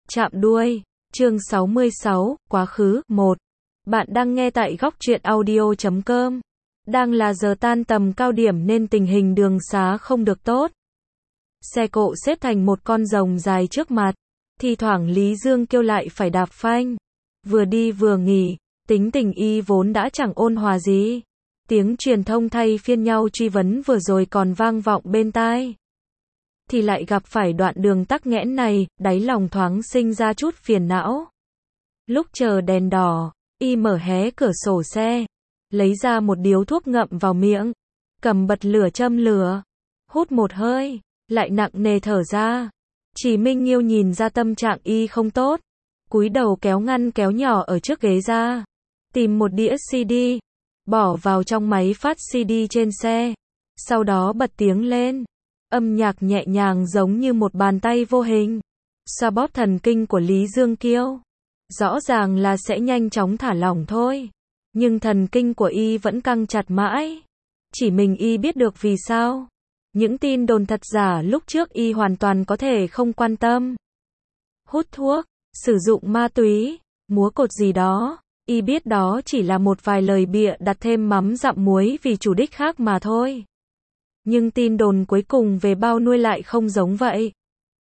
Chạm đuôi, chương 66, quá khứ, 1. Bạn đang nghe tại góc truyện audio.com. Đang là giờ tan tầm cao điểm nên tình hình đường xá không được tốt. Xe cộ xếp thành một con rồng dài trước mặt. Thi thoảng Lý Dương kêu lại phải đạp phanh. Vừa đi vừa nghỉ, tính tình y vốn đã chẳng ôn hòa gì. Tiếng truyền thông thay phiên nhau truy vấn vừa rồi còn vang vọng bên tai. Thì lại gặp phải đoạn đường tắc nghẽn này, đáy lòng thoáng sinh ra chút phiền não. Lúc chờ đèn đỏ, y mở hé cửa sổ xe, lấy ra một điếu thuốc ngậm vào miệng, cầm bật lửa châm lửa, hút một hơi, lại nặng nề thở ra. Chỉ Minh Nghiêu nhìn ra tâm trạng y không tốt, cúi đầu kéo ngăn kéo nhỏ ở trước ghế ra, tìm một đĩa CD, bỏ vào trong máy phát CD trên xe, sau đó bật tiếng lên. Âm nhạc nhẹ nhàng giống như một bàn tay vô hình, xoa bóp thần kinh của Lý Dương Kiêu. Rõ ràng là sẽ nhanh chóng thả lỏng thôi, nhưng thần kinh của y vẫn căng chặt mãi. Chỉ mình y biết được vì sao. Những tin đồn thật giả lúc trước y hoàn toàn có thể không quan tâm. Hút thuốc, sử dụng ma túy, múa cột gì đó, y biết đó chỉ là một vài lời bịa đặt thêm mắm dặm muối vì chủ đích khác mà thôi. Nhưng tin đồn cuối cùng về bao nuôi lại không giống vậy.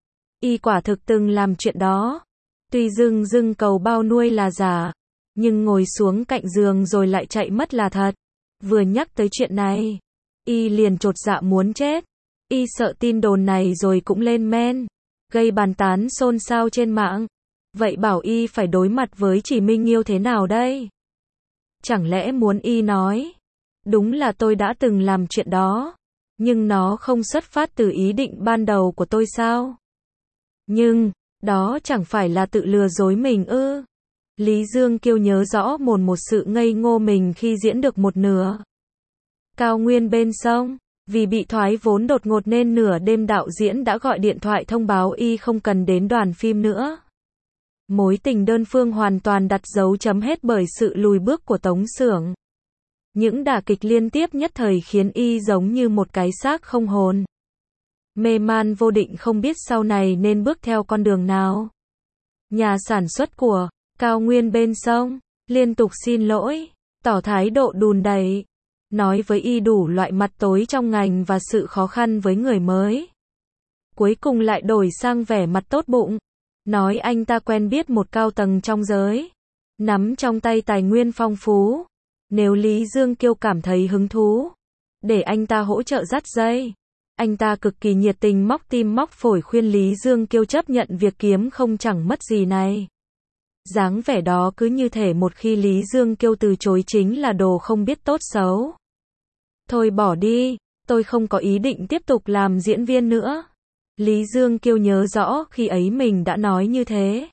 Y quả thực từng làm chuyện đó. Tuy dưng cầu bao nuôi là giả, nhưng ngồi xuống cạnh giường rồi lại chạy mất là thật. Vừa nhắc tới chuyện này, y liền chột dạ muốn chết. Y sợ tin đồn này rồi cũng lên men, gây bàn tán xôn xao trên mạng. Vậy bảo y phải đối mặt với Chỉ Minh Nghiêu thế nào đây? Chẳng lẽ muốn y nói, đúng là tôi đã từng làm chuyện đó, nhưng nó không xuất phát từ ý định ban đầu của tôi sao? Nhưng, đó chẳng phải là tự lừa dối mình ư? Lý Dương Kiêu nhớ rõ một sự ngây ngô mình khi diễn được một nửa. Cao nguyên bên sông, vì bị thoái vốn đột ngột nên nửa đêm đạo diễn đã gọi điện thoại thông báo y không cần đến đoàn phim nữa. Mối tình đơn phương hoàn toàn đặt dấu chấm hết bởi sự lùi bước của Tống Xưởng. Những đả kích liên tiếp nhất thời khiến y giống như một cái xác không hồn. Mê man vô định không biết sau này nên bước theo con đường nào. Nhà sản xuất của Cao Nguyên bên sông liên tục xin lỗi, tỏ thái độ đùn đẩy, nói với y đủ loại mặt tối trong ngành và sự khó khăn với người mới. Cuối cùng lại đổi sang vẻ mặt tốt bụng, nói anh ta quen biết một cao tầng trong giới, nắm trong tay tài nguyên phong phú. Nếu Lý Dương Kiêu cảm thấy hứng thú, để anh ta hỗ trợ dắt dây. Anh ta cực kỳ nhiệt tình móc tim móc phổi khuyên Lý Dương Kiêu chấp nhận việc kiếm không chẳng mất gì này. Dáng vẻ đó cứ như thể một khi Lý Dương Kiêu từ chối chính là đồ không biết tốt xấu. Thôi bỏ đi, tôi không có ý định tiếp tục làm diễn viên nữa. Lý Dương Kiêu nhớ rõ khi ấy mình đã nói như thế.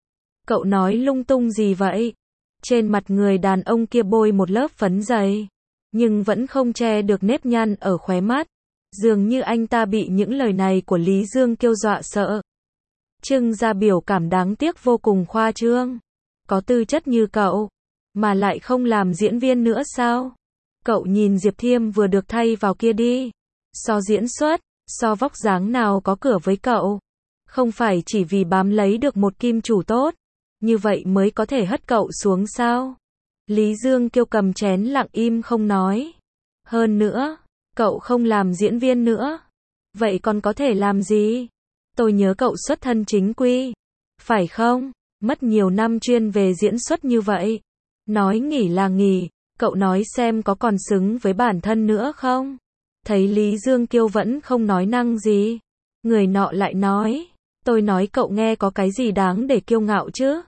Cậu nói lung tung gì vậy? Trên mặt người đàn ông kia bôi một lớp phấn dày, nhưng vẫn không che được nếp nhăn ở khóe mắt. Dường như anh ta bị những lời này của Lý Dương Kiêu dọa sợ. Trưng ra biểu cảm đáng tiếc vô cùng khoa trương. Có tư chất như cậu, mà lại không làm diễn viên nữa sao? Cậu nhìn Diệp Thiêm vừa được thay vào kia đi. So diễn xuất, so vóc dáng nào có cửa với cậu. Không phải chỉ vì bám lấy được một kim chủ tốt, như vậy mới có thể hất cậu xuống sao? Lý Dương Kiêu cầm chén lặng im không nói. Hơn nữa, cậu không làm diễn viên nữa. Vậy còn có thể làm gì? Tôi nhớ cậu xuất thân chính quy, phải không? Mất nhiều năm chuyên về diễn xuất như vậy. Nói nghỉ là nghỉ, cậu nói xem có còn xứng với bản thân nữa không? Thấy Lý Dương Kiêu vẫn không nói năng gì, người nọ lại nói, tôi nói cậu nghe có cái gì đáng để kiêu ngạo chứ?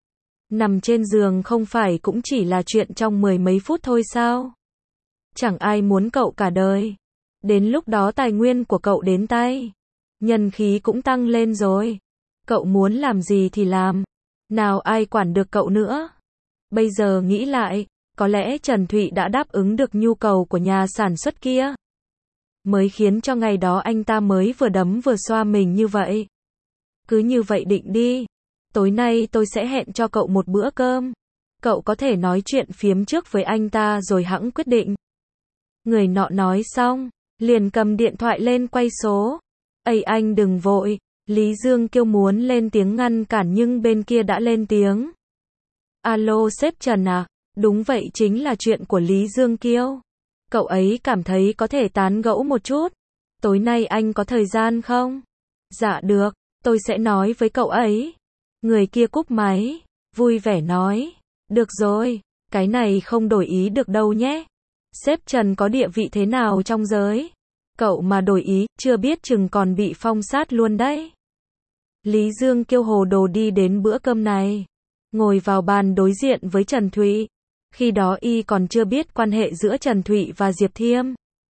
Nằm trên giường không phải cũng chỉ là chuyện trong mười mấy phút thôi sao? Chẳng ai muốn cậu cả đời. Đến lúc đó tài nguyên của cậu đến tay, nhân khí cũng tăng lên rồi. Cậu muốn làm gì thì làm, nào ai quản được cậu nữa. Bây giờ nghĩ lại, có lẽ Trần Thụy đã đáp ứng được nhu cầu của nhà sản xuất kia, mới khiến cho ngày đó anh ta mới vừa đấm vừa xoa mình như vậy. Cứ như vậy định đi. Tối nay tôi sẽ hẹn cho cậu một bữa cơm. Cậu có thể nói chuyện phiếm trước với anh ta rồi hẵng quyết định. Người nọ nói xong, liền cầm điện thoại lên quay số. Ây anh đừng vội, Lý Dương Kiêu muốn lên tiếng ngăn cản nhưng bên kia đã lên tiếng. Alo sếp Trần à, đúng vậy chính là chuyện của Lý Dương Kiêu. Cậu ấy cảm thấy có thể tán gẫu một chút. Tối nay anh có thời gian không? Dạ được, tôi sẽ nói với cậu ấy. Người kia cúp máy, vui vẻ nói. Được rồi, cái này không đổi ý được đâu nhé. Sếp Trần có địa vị thế nào trong giới? Cậu mà đổi ý, chưa biết chừng còn bị phong sát luôn đấy. Lý Dương Kiêu hồ đồ đi đến bữa cơm này. Ngồi vào bàn đối diện với Trần Thụy. Khi đó y còn chưa biết quan hệ giữa Trần Thụy và Diệp Thiêm.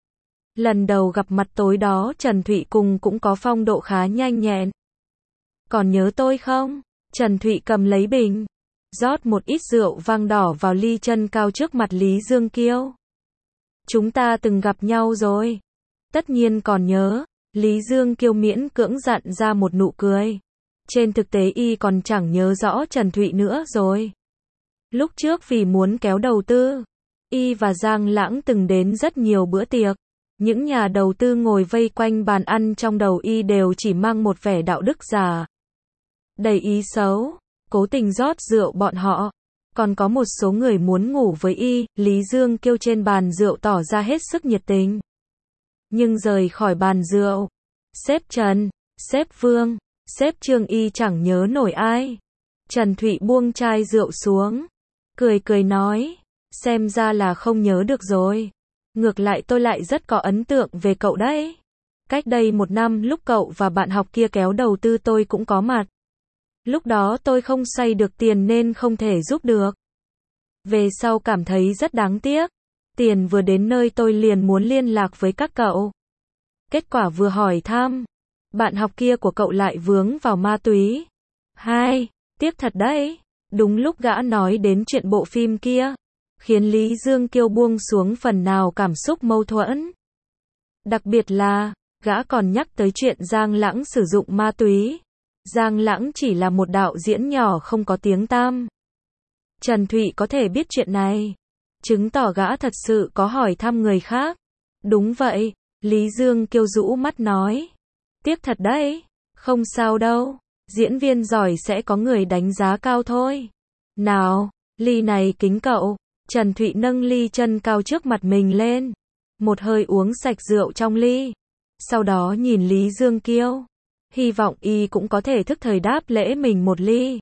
Lần đầu gặp mặt tối đó Trần Thụy cùng cũng có phong độ khá nhanh nhẹn. Còn nhớ tôi không? Trần Thụy cầm lấy bình, rót một ít rượu vang đỏ vào ly chân cao trước mặt Lý Dương Kiêu. Chúng ta từng gặp nhau rồi. Tất nhiên còn nhớ. Lý Dương Kiêu miễn cưỡng dặn ra một nụ cười. Trên thực tế y còn chẳng nhớ rõ Trần Thụy nữa rồi. Lúc trước vì muốn kéo đầu tư, y và Giang Lãng từng đến rất nhiều bữa tiệc. Những nhà đầu tư ngồi vây quanh bàn ăn trong đầu y đều chỉ mang một vẻ đạo đức giả. Đầy ý xấu, cố tình rót rượu bọn họ. Còn có một số người muốn ngủ với y, Lý Dương Kiêu trên bàn rượu tỏ ra hết sức nhiệt tình. Nhưng rời khỏi bàn rượu, sếp Trần, sếp Vương, sếp Trương y chẳng nhớ nổi ai. Trần Thụy buông chai rượu xuống, cười cười nói, xem ra là không nhớ được rồi. Ngược lại tôi lại rất có ấn tượng về cậu đấy. Cách đây 1 năm lúc cậu và bạn học kia kéo đầu tư tôi cũng có mặt. Lúc đó tôi không xoay được tiền nên không thể giúp được. Về sau cảm thấy rất đáng tiếc. Tiền vừa đến nơi tôi liền muốn liên lạc với các cậu. Kết quả vừa hỏi thăm, bạn học kia của cậu lại vướng vào ma túy. Tiếc thật đấy. Đúng lúc gã nói đến chuyện bộ phim kia, khiến Lý Dương Kiêu buông xuống phần nào cảm xúc mâu thuẫn. Đặc biệt là, gã còn nhắc tới chuyện Giang Lãng sử dụng ma túy. Giang Lãng chỉ là một đạo diễn nhỏ không có tiếng tăm. Trần Thụy có thể biết chuyện này, chứng tỏ gã thật sự có hỏi thăm người khác. Đúng vậy, Lý Dương Kiêu rũ mắt nói. Tiếc thật đấy, không sao đâu, diễn viên giỏi sẽ có người đánh giá cao thôi. Nào, ly này kính cậu. Trần Thụy nâng ly chân cao trước mặt mình lên, một hơi uống sạch rượu trong ly. Sau đó nhìn Lý Dương Kiêu, hy vọng y cũng có thể thức thời đáp lễ mình một ly.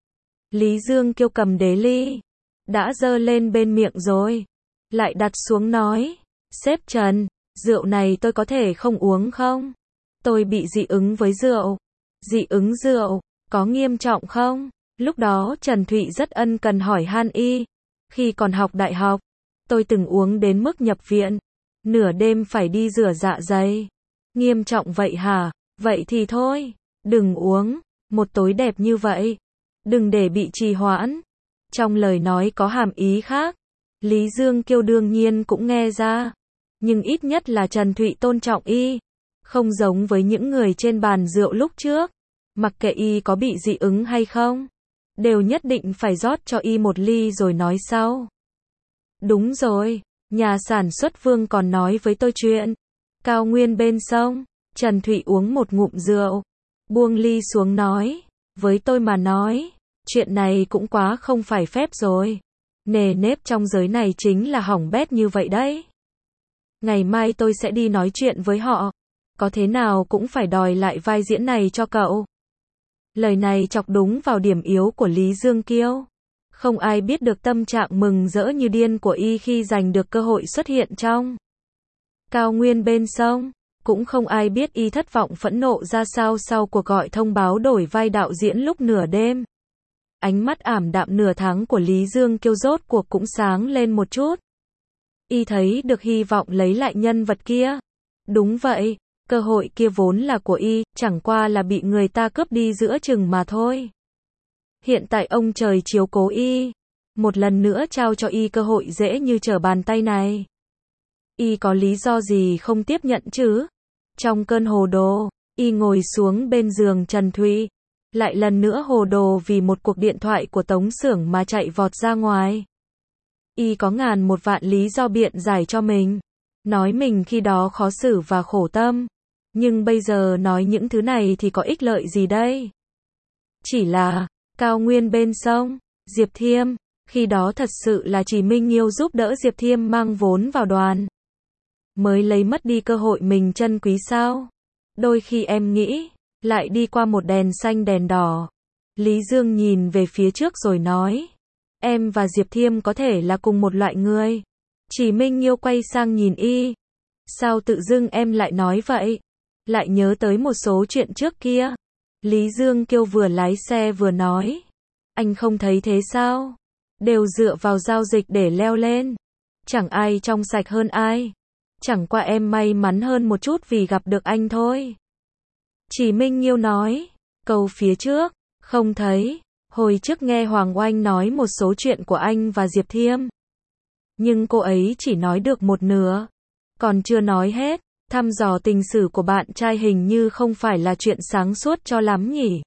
Lý Dương Kiêu cầm đế ly, đã dơ lên bên miệng rồi, lại đặt xuống nói, sếp Trần, rượu này tôi có thể không uống không? Tôi bị dị ứng với rượu. Dị ứng rượu, có nghiêm trọng không? Lúc đó Trần Thụy rất ân cần hỏi han y. Khi còn học đại học, tôi từng uống đến mức nhập viện, nửa đêm phải đi rửa dạ dày. Nghiêm trọng vậy hả? Vậy thì thôi, đừng uống, một tối đẹp như vậy, đừng để bị trì hoãn. Trong lời nói có hàm ý khác, Lý Dương Kiêu đương nhiên cũng nghe ra, nhưng ít nhất là Trần Thụy tôn trọng y, không giống với những người trên bàn rượu lúc trước, mặc kệ y có bị dị ứng hay không, đều nhất định phải rót cho y một ly rồi nói sau. Đúng rồi, nhà sản xuất Vương còn nói với tôi chuyện cao nguyên bên sông. Trần Thụy uống một ngụm rượu, buông ly xuống nói, với tôi mà nói, chuyện này cũng quá không phải phép rồi. Nề nếp trong giới này chính là hỏng bét như vậy đấy. Ngày mai tôi sẽ đi nói chuyện với họ, có thế nào cũng phải đòi lại vai diễn này cho cậu. Lời này chọc đúng vào điểm yếu của Lý Dương Kiêu. Không ai biết được tâm trạng mừng rỡ như điên của y khi giành được cơ hội xuất hiện trong cao nguyên bên sông. Cũng không ai biết y thất vọng phẫn nộ ra sao sau cuộc gọi thông báo đổi vai đạo diễn lúc nửa đêm. Ánh mắt ảm đạm nửa tháng của Lý Dương Kiêu rốt cuộc cũng sáng lên một chút. Y thấy được hy vọng lấy lại nhân vật kia. Đúng vậy, cơ hội kia vốn là của y, chẳng qua là bị người ta cướp đi giữa chừng mà thôi. Hiện tại ông trời chiếu cố y, một lần nữa trao cho y cơ hội dễ như trở bàn tay này. Y có lý do gì không tiếp nhận chứ? Trong cơn hồ đồ, y ngồi xuống bên giường Trần Thụy, lại lần nữa hồ đồ vì một cuộc điện thoại của Tống Xưởng mà chạy vọt ra ngoài. Y có ngàn một vạn lý do biện giải cho mình, nói mình khi đó khó xử và khổ tâm, Nhưng bây giờ nói những thứ này thì có ích lợi gì đây? Chỉ là, cao nguyên bên sông, Diệp Thiêm, khi đó thật sự là chỉ Minh Nghiêu giúp đỡ Diệp Thiêm mang vốn vào đoàn. Mới lấy mất đi cơ hội mình trân quý sao? Đôi khi em nghĩ, lại đi qua một đèn xanh đèn đỏ. Lý Dương nhìn về phía trước rồi nói, em và Diệp Thiêm có thể là cùng một loại người. Chỉ Minh Nghiêu quay sang nhìn y. Sao tự dưng em lại nói vậy? Lại nhớ tới một số chuyện trước kia. Lý Dương Kiêu vừa lái xe vừa nói, anh không thấy thế sao? Đều dựa vào giao dịch để leo lên. Chẳng ai trong sạch hơn ai. Chẳng qua em may mắn hơn một chút vì gặp được anh thôi. Chỉ Minh Nghiêu nói, câu phía trước, không thấy. Hồi trước nghe Hoàng Oanh nói một số chuyện của anh và Diệp Thiêm. Nhưng cô ấy chỉ nói được một nửa. Còn chưa nói hết. Thăm dò tình sử của bạn trai hình như không phải là chuyện sáng suốt cho lắm nhỉ.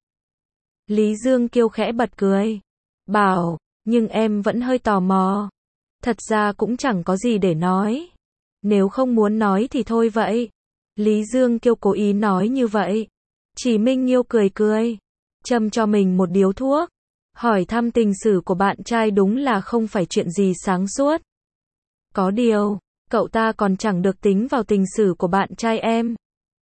Lý Dương Kiêu khẽ bật cười. Bảo, nhưng em vẫn hơi tò mò. Thật ra cũng chẳng có gì để nói. Nếu không muốn nói thì thôi vậy. Lý Dương Kiêu cố ý nói như vậy. Chỉ Minh Nghiêu cười cười. Châm cho mình một điếu thuốc. Hỏi thăm tình sử của bạn trai đúng là không phải chuyện gì sáng suốt. Có điều, cậu ta còn chẳng được tính vào tình sử của bạn trai em.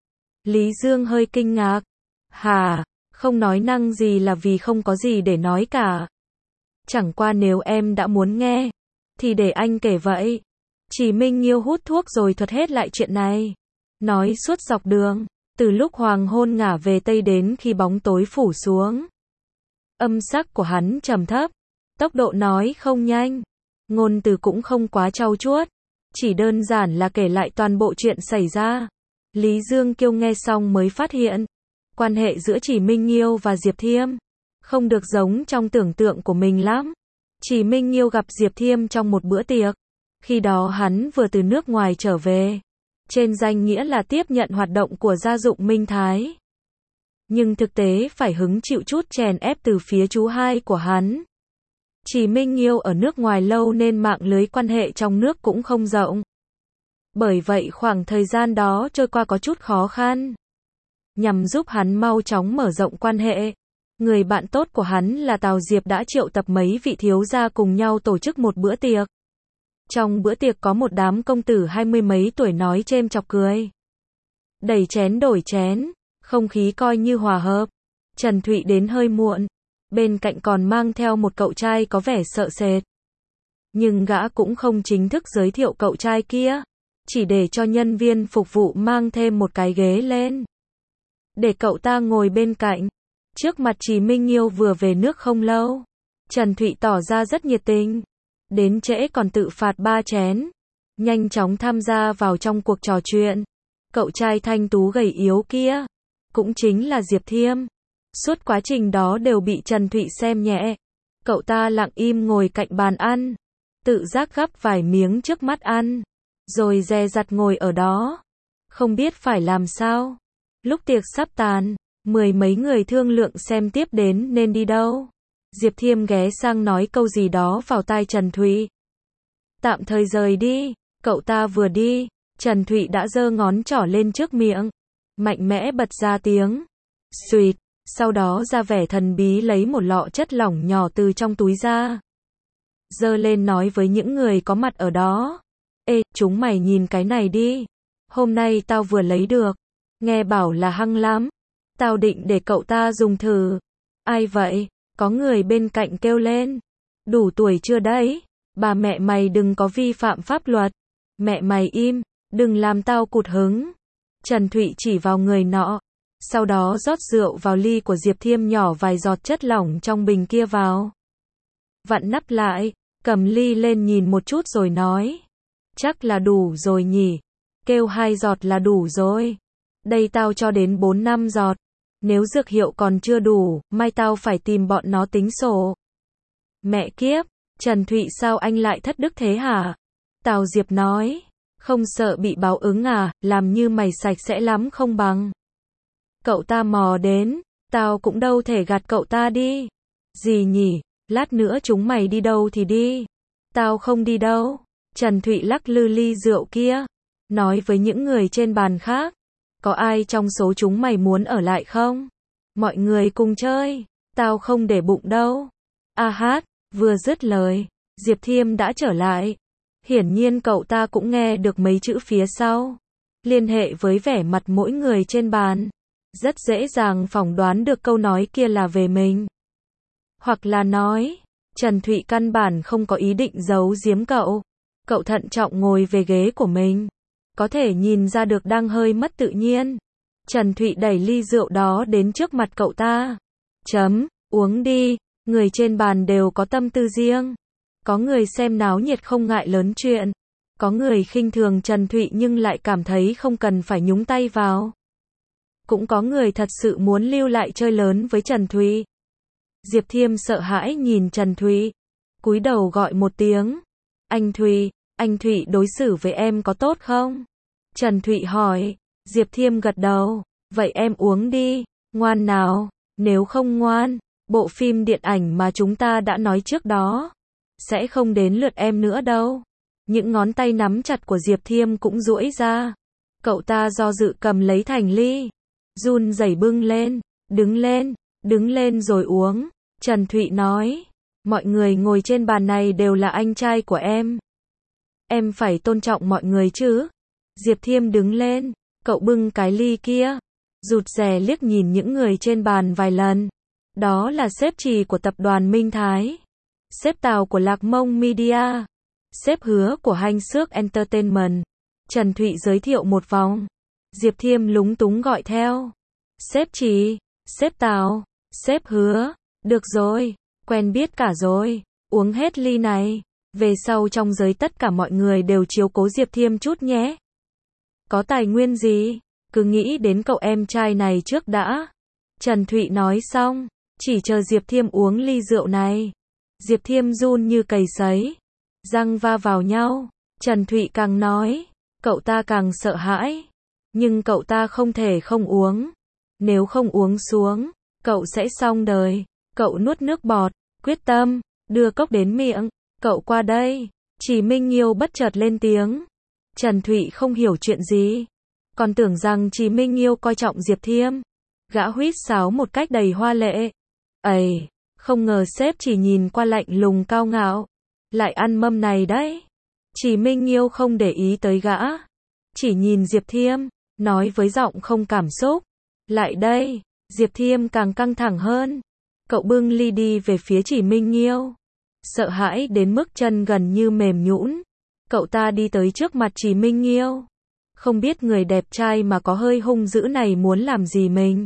Lý Dương hơi kinh ngạc. Hả, không nói năng gì là vì không có gì để nói cả. Chẳng qua nếu em đã muốn nghe, thì để anh kể vậy. Chỉ Minh Nghiêu hút thuốc rồi thuật hết lại chuyện này. Nói suốt dọc đường, từ lúc hoàng hôn ngả về tây đến khi bóng tối phủ xuống. Âm sắc của hắn trầm thấp, tốc độ nói không nhanh, ngôn từ cũng không quá trau chuốt, chỉ đơn giản là kể lại toàn bộ chuyện xảy ra. Lý Dương Kiêu nghe xong mới phát hiện, quan hệ giữa Chỉ Minh Nghiêu và Diệp Thiêm không được giống trong tưởng tượng của mình lắm. Chỉ Minh Nghiêu gặp Diệp Thiêm trong một bữa tiệc. Khi đó hắn vừa từ nước ngoài trở về, trên danh nghĩa là tiếp nhận hoạt động của gia dụng Minh Thái. Nhưng thực tế phải hứng chịu chút chèn ép từ phía chú hai của hắn. Chỉ Minh Nghiêu ở nước ngoài lâu nên mạng lưới quan hệ trong nước cũng không rộng. Bởi vậy khoảng thời gian đó trôi qua có chút khó khăn. Nhằm giúp hắn mau chóng mở rộng quan hệ, người bạn tốt của hắn là Tào Diệp đã triệu tập mấy vị thiếu gia cùng nhau tổ chức một bữa tiệc. Trong bữa tiệc có một đám công tử 20 mấy tuổi nói chêm chọc cười. Đẩy chén đổi chén, không khí coi như hòa hợp. Trần Thụy đến hơi muộn, bên cạnh còn mang theo một cậu trai có vẻ sợ sệt. Nhưng gã cũng không chính thức giới thiệu cậu trai kia, chỉ để cho nhân viên phục vụ mang thêm một cái ghế lên, để cậu ta ngồi bên cạnh. Trước mặt Chỉ Minh Nghiêu vừa về nước không lâu, Trần Thụy tỏ ra rất nhiệt tình. Đến trễ còn tự phạt 3 chén. Nhanh chóng tham gia vào trong cuộc trò chuyện. Cậu trai thanh tú gầy yếu kia, cũng chính là Diệp Thiêm. Suốt quá trình đó đều bị Trần Thụy xem nhẹ. Cậu ta lặng im ngồi cạnh bàn ăn, tự giác gắp vài miếng trước mắt ăn, rồi dè dặt ngồi ở đó, không biết phải làm sao. Lúc tiệc sắp tàn, 10 mấy người thương lượng xem tiếp đến nên đi đâu. Diệp Thiêm ghé sang nói câu gì đó vào tai Trần Thụy. Tạm thời rời đi. Cậu ta vừa đi, Trần Thụy đã giơ ngón trỏ lên trước miệng, mạnh mẽ bật ra tiếng xuýt, sau đó ra vẻ thần bí lấy một lọ chất lỏng nhỏ từ trong túi ra, giơ lên nói với những người có mặt ở đó. Ê, chúng mày nhìn cái này đi. Hôm nay tao vừa lấy được. Nghe bảo là hăng lắm. Tao định để cậu ta dùng thử. Ai vậy? Có người bên cạnh kêu lên. Đủ tuổi chưa đấy? Bà mẹ mày đừng có vi phạm pháp luật. Mẹ mày im, đừng làm tao cụt hứng. Trần Thụy chỉ vào người nọ. Sau đó rót rượu vào ly của Diệp Thiêm, nhỏ vài giọt chất lỏng trong bình kia vào. Vặn nắp lại, cầm ly lên nhìn một chút rồi nói. Chắc là đủ rồi nhỉ. Kêu 2 giọt là đủ rồi. Đây tao cho đến 4-5 giọt. Nếu dược hiệu còn chưa đủ, mai tao phải tìm bọn nó tính sổ. Mẹ kiếp, Trần Thụy sao anh lại thất đức thế hả? Tào Diệp nói, không sợ bị báo ứng à, làm như mày sạch sẽ lắm không bằng. Cậu ta mò đến, tao cũng đâu thể gạt cậu ta đi. Gì nhỉ, lát nữa chúng mày đi đâu thì đi. Tao không đi đâu. Trần Thụy lắc lư ly rượu kia, nói với những người trên bàn khác. Có ai trong số chúng mày muốn ở lại không? Mọi người cùng chơi, tao không để bụng đâu. A hát, vừa dứt lời, Diệp Thiêm đã trở lại. Hiển nhiên cậu ta cũng nghe được mấy chữ phía sau. Liên hệ với vẻ mặt mỗi người trên bàn. Rất dễ dàng phỏng đoán được câu nói kia là về mình. Hoặc là nói, Trần Thụy căn bản không có ý định giấu giếm cậu. Cậu thận trọng ngồi về ghế của mình. Có thể nhìn ra được đang hơi mất tự nhiên. Trần Thụy đẩy ly rượu đó đến trước mặt cậu ta. Uống đi, người trên bàn đều có tâm tư riêng. Có người xem náo nhiệt không ngại lớn chuyện. Có người khinh thường Trần Thụy nhưng lại cảm thấy không cần phải nhúng tay vào. Cũng có người thật sự muốn lưu lại chơi lớn với Trần Thụy. Diệp Thiêm sợ hãi nhìn Trần Thụy. Cúi đầu gọi một tiếng. Anh Thụy đối xử với em có tốt không? Trần Thụy hỏi. Diệp Thiêm gật đầu. Vậy em uống đi, ngoan nào. Nếu không ngoan, bộ phim điện ảnh mà chúng ta đã nói trước đó sẽ không đến lượt em nữa đâu. Những ngón tay nắm chặt của Diệp Thiêm cũng duỗi ra. Cậu ta do dự cầm lấy thành ly. Run rẩy bưng lên. Đứng lên rồi uống. Trần Thụy nói. Mọi người ngồi trên bàn này đều là anh trai của em. Em phải tôn trọng mọi người chứ. Diệp Thiêm đứng lên. Cậu bưng cái ly kia. Rụt rè liếc nhìn những người trên bàn vài lần. Đó là sếp Trì của tập đoàn Minh Thái. Sếp Tào của Lạc Mông Media. Sếp Hứa của Hanh Xước Entertainment. Trần Thụy giới thiệu một vòng. Diệp Thiêm lúng túng gọi theo. Sếp Trì, sếp Tào, sếp Hứa. Được rồi, quen biết cả rồi. Uống hết ly này. Về sau trong giới tất cả mọi người đều chiếu cố Diệp Thiêm chút nhé. Có tài nguyên gì? Cứ nghĩ đến cậu em trai này trước đã. Trần Thụy nói xong, chỉ chờ Diệp Thiêm uống ly rượu này. Diệp Thiêm run như cầy sấy. Răng va vào nhau. Trần Thụy càng nói, cậu ta càng sợ hãi. Nhưng cậu ta không thể không uống. Nếu không uống xuống, cậu sẽ xong đời. Cậu nuốt nước bọt, quyết tâm, đưa cốc đến miệng. Cậu qua đây. Chỉ Minh Nghiêu bất chợt lên tiếng. Trần Thụy không hiểu chuyện gì. Còn tưởng rằng Chỉ Minh Nghiêu coi trọng Diệp Thiêm. Gã huýt sáo một cách đầy hoa lệ. Ây, không ngờ sếp chỉ nhìn qua lạnh lùng cao ngạo. Lại ăn mâm này đấy. Chỉ Minh Nghiêu không để ý tới gã. Chỉ nhìn Diệp Thiêm, nói với giọng không cảm xúc. Lại đây. Diệp Thiêm càng căng thẳng hơn. Cậu bưng ly đi về phía Chỉ Minh Nghiêu. Sợ hãi đến mức chân gần như mềm nhũn. Cậu ta đi tới trước mặt Chỉ Minh Nghiêu. Không biết người đẹp trai mà có hơi hung dữ này muốn làm gì mình.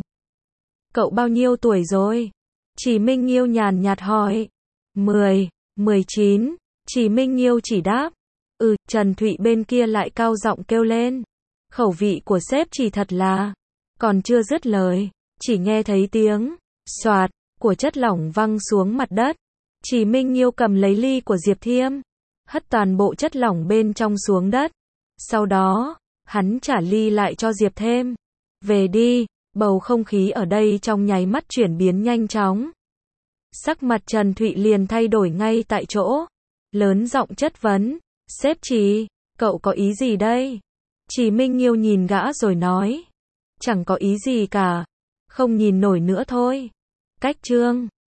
Cậu bao nhiêu tuổi rồi? Chỉ Minh Nghiêu nhàn nhạt hỏi. 10, 19. Chỉ Minh Nghiêu chỉ đáp. Trần Thụy bên kia lại cao giọng kêu lên. Khẩu vị của sếp Chỉ thật là. Còn chưa dứt lời, chỉ nghe thấy tiếng xoạt của chất lỏng văng xuống mặt đất. Chỉ Minh Nghiêu cầm lấy ly của Diệp Thiêm, hất toàn bộ chất lỏng bên trong xuống đất. Sau đó, hắn trả ly lại cho Diệp Thiêm. Về đi. Bầu không khí ở đây trong nháy mắt chuyển biến nhanh chóng. Sắc mặt Trần Thụy liền thay đổi ngay tại chỗ. Lớn giọng chất vấn. Sếp Chỉ, cậu có ý gì đây? Chỉ Minh Nghiêu nhìn gã rồi nói. Chẳng có ý gì cả. Không nhìn nổi nữa thôi. Cách chương